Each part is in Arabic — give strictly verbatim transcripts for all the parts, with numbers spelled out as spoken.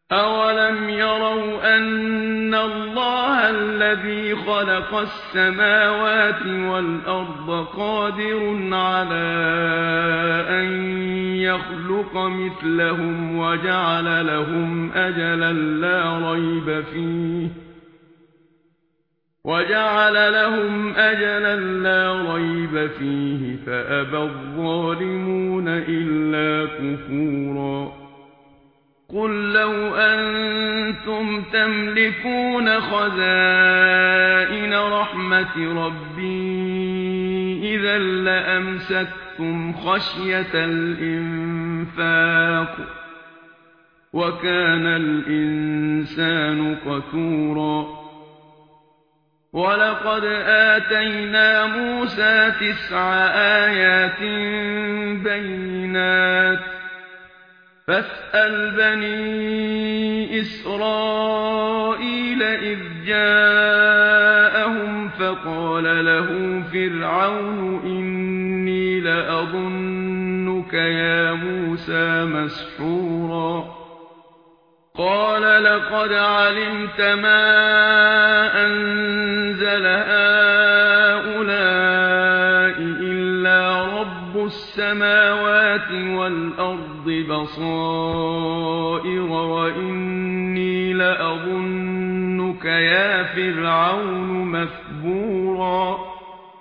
أَوَلَمْ يَرَوْا أَنَّ اللَّهَ الَّذِي خَلَقَ السَّمَاوَاتِ وَالْأَرْضَ قَادِرٌ عَلَىٰ أَن يَخْلُقَ مِثْلَهُمْ وَجَعَلَ لَهُمْ أَجَلًا لَّا رَيْبَ فِيهِ وَجَعَلَ لَهُمْ أَجَلًا لَّا رَيْبَ فِيهِ فَأَبَى الظَّالِمُونَ إِلَّا كُفُورًا قُل لَّوْ أَنتُمْ تَمْلِكُونَ خَزَائِنَ رَحْمَةِ رَبِّي إِذًا لَّأَمْسَكْتُمْ خَشْيَةَ الْإِنفَاقِ ۚ وَكَانَ الْإِنسَانُ قَتُورًا وَلَقَدْ آتَيْنَا مُوسَىٰ تِسْعَ آيَاتٍ بَيِّنَاتٍ ۖ فَاسْأَلْ بَنِي إِسْرَائِيلَ إِذْ جَاءَهُمْ فَقَالَ لَهُ فِرْعَوْنُ إِنِّي لَأَظُنُّكَ يَا مُوسَىٰ مَسْحُورًا قَالَ لَقَدْ عَلِمْتَ مَا أَنزَلَ هَٰؤُلَاءِ إِلَّا رَبُّ السَّمَاوَاتِ وَالْأَرْضِ بَصَائِرَ وَإِنِّي لَأَظُنُّكَ يَا فِرْعَوْنُ مَثْبُورًا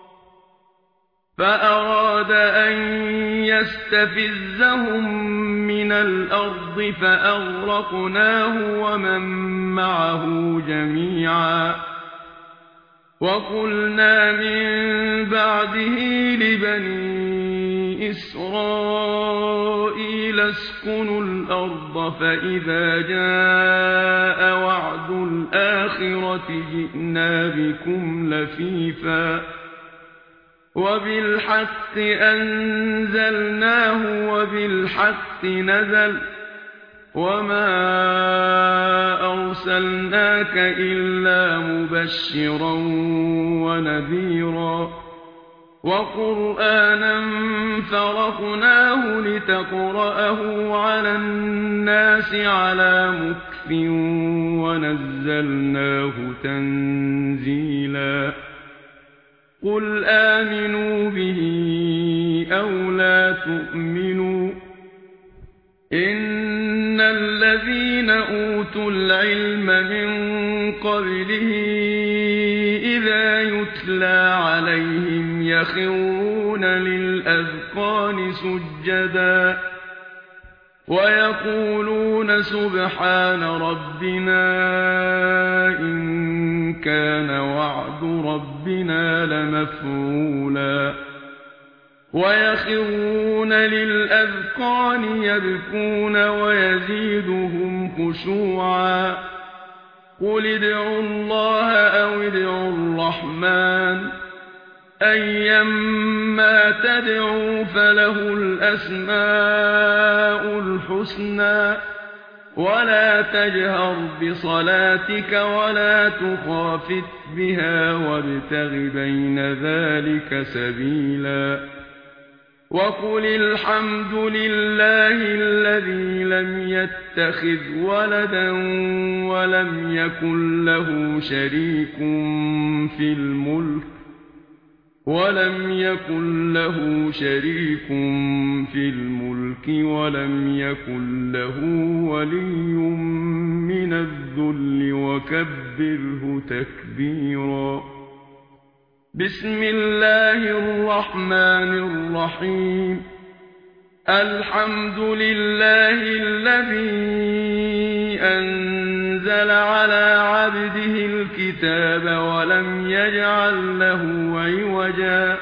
فَأَرَادَ أَن يَسْتَفِزَّهُم مِّنَ الْأَرْضِ فَأَغْرَقْنَاهُ وَمَن مَّعَهُ جَمِيعًا وَقُلْنَا مِن بَعْدِهِ لِبَنِي إِسْرَائِيلَ اسْكُنُوا الْأَرْضَ فَإِذَا جَاءَ وَعْدُ الْآخِرَةِ جِئْنَا بِكُمْ لَفِيفًا وَبِالْحَقِّ أَنزَلْنَاهُ وَبِالْحَقِّ نَزَلَ وَمَا أَرْسَلْنَاكَ إِلَّا مُبَشِّرًا وَنَذِيرًا وَقُرْآنًا فَرَقْنَاهُ لِتَقْرَأَهُ عَلَى النَّاسِ عَلَىٰ مُكْثٍ وَنَزَّلْنَاهُ تَنزِيلًا قُلْ آمِنُوا بِهِ أَوْ لَا تُؤْمِنُوا إِنَّ الَّذِينَ أُوتُوا الْعِلْمَ مِن قَبْلِهِ إِذَا يُتْلَىٰ عَلَيْهِمْ يَخِرُّونَ لِلْأَذْقَانِ سُجَّدًا وَيَقُولُونَ سُبْحَانَ رَبِّنَا إِن كَانَ وَعْدُ رَبِّنَا لَمَفْعُولًا وَيَخِرُّونَ لِلْأَذْقَانِ يَبْكُونَ وَيَزِيدُهُمْ خُشُوعًا قُلِ ادْعُوا اللَّهَ أَوِ ادْعُوا الرَّحْمَٰنَ أَيًّا مَّا تَدْعُوا فَلَهُ الْأَسْمَاءُ الْحُسْنَىٰ وَلَا تَجْهَرْ بِصَلَاتِكَ وَلَا تُخَافِتْ بِهَا وَابْتَغِ بَيْنَ ذَٰلِكَ سَبِيلًا وَقُلِ الْحَمْدُ لِلَّهِ الَّذِي لَمْ يَتَّخِذْ وَلَدًا وَلَمْ يَكُن لَّهُ شَرِيكٌ فِي الْمُلْكِ وَلَمْ يَكُن لَّهُ شَرِيكٌ فِي الْمُلْكِ وَلَمْ يَكُن لَّهُ وَلِيٌّ مِّنَ الذُّلِّ وَكَبِّرْهُ تَكْبِيرًا بسم الله الرحمن الرحيم الحمد لله الذي أنزل على عبده الكتاب ولم يجعل له عوجا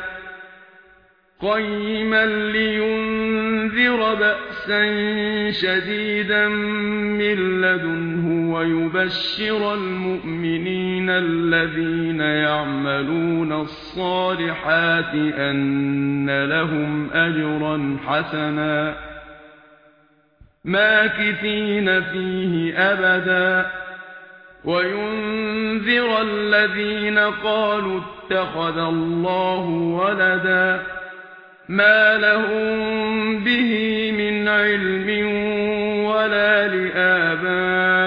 قيما لينذر بأسا شديدا من لدنه ويبشر المؤمنين الذين يعملون الصالحات أن لهم أجرا حسنا ماكثين فيه أبدا وينذر الذين قالوا اتخذ الله ولدا ما لهم به من علم ولا لآبائهم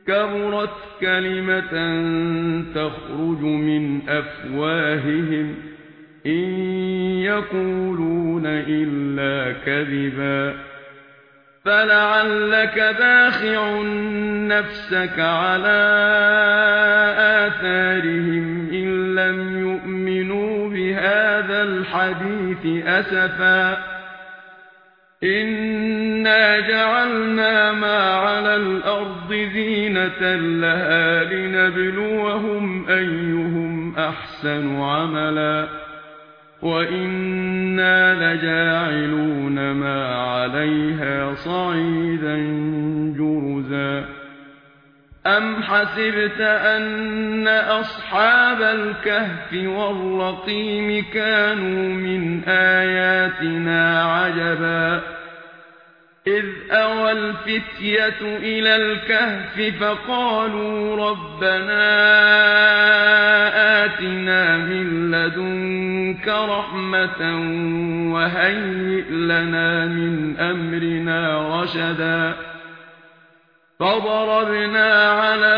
كبرت كلمة تخرج من أفواههم إن يقولون إلا كذبا فلعلك باخع نفسك على آثارهم إن لم يؤمنوا بهذا الحديث أسفا إنا جعلنا ما على الأرض زينة لها لنبلوهم أيهم أحسن عملا وإنا لجاعلون ما عليها صعيدا جرزا أم حسبت أن أصحاب الكهف والرقيم كانوا من آياتنا عجبا إذ أوى الفتية إلى الكهف فقالوا ربنا آتنا من لدنك رحمة وهيئ لنا من أمرنا رشدا فضربنا على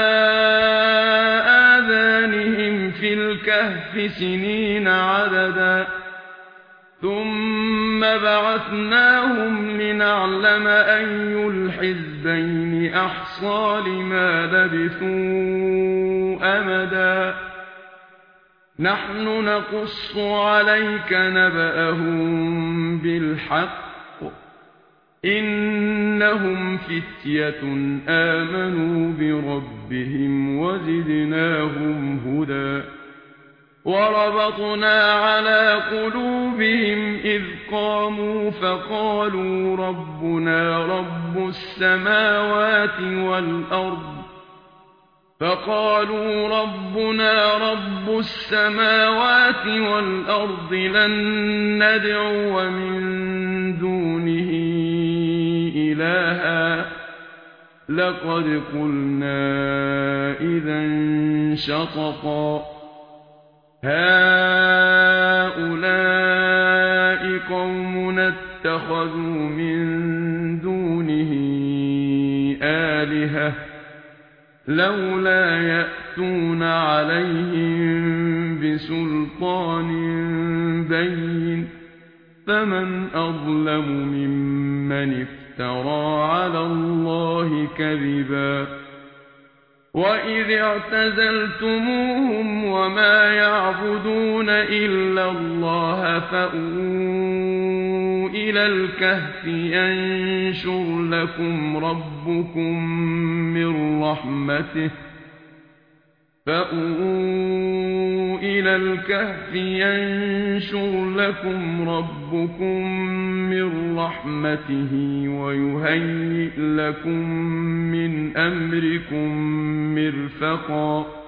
آذانهم في الكهف سنين عددا ثم بعثناهم لنعلم أي الحزبين أحصى لما لبثوا أمدا نحن نقص عليك نبأهم بالحق إنهم فتية آمنوا بربهم وزدناهم هدى وربطنا على قلوبهم إذ قاموا فقالوا ربنا رب السماوات والأرض فقالوا ربنا رب السماوات والأرض لن ندعو من دونه إلها لقد قلنا إذا شططا هؤلاء قومنا اتخذوا من دونه آلهة لولا يأتون عليهم بسلطان بين فمن أظلم ممن افترى على الله كذبا وإذ اعتزلتموهم وما يعبدون إلا الله فأووا إلى الكهف ينشر لكم ربكم من رحمته فأووا إلى الكهف ينشر لكم ربكم من رحمته ويهيئ لكم من أمركم مرفقا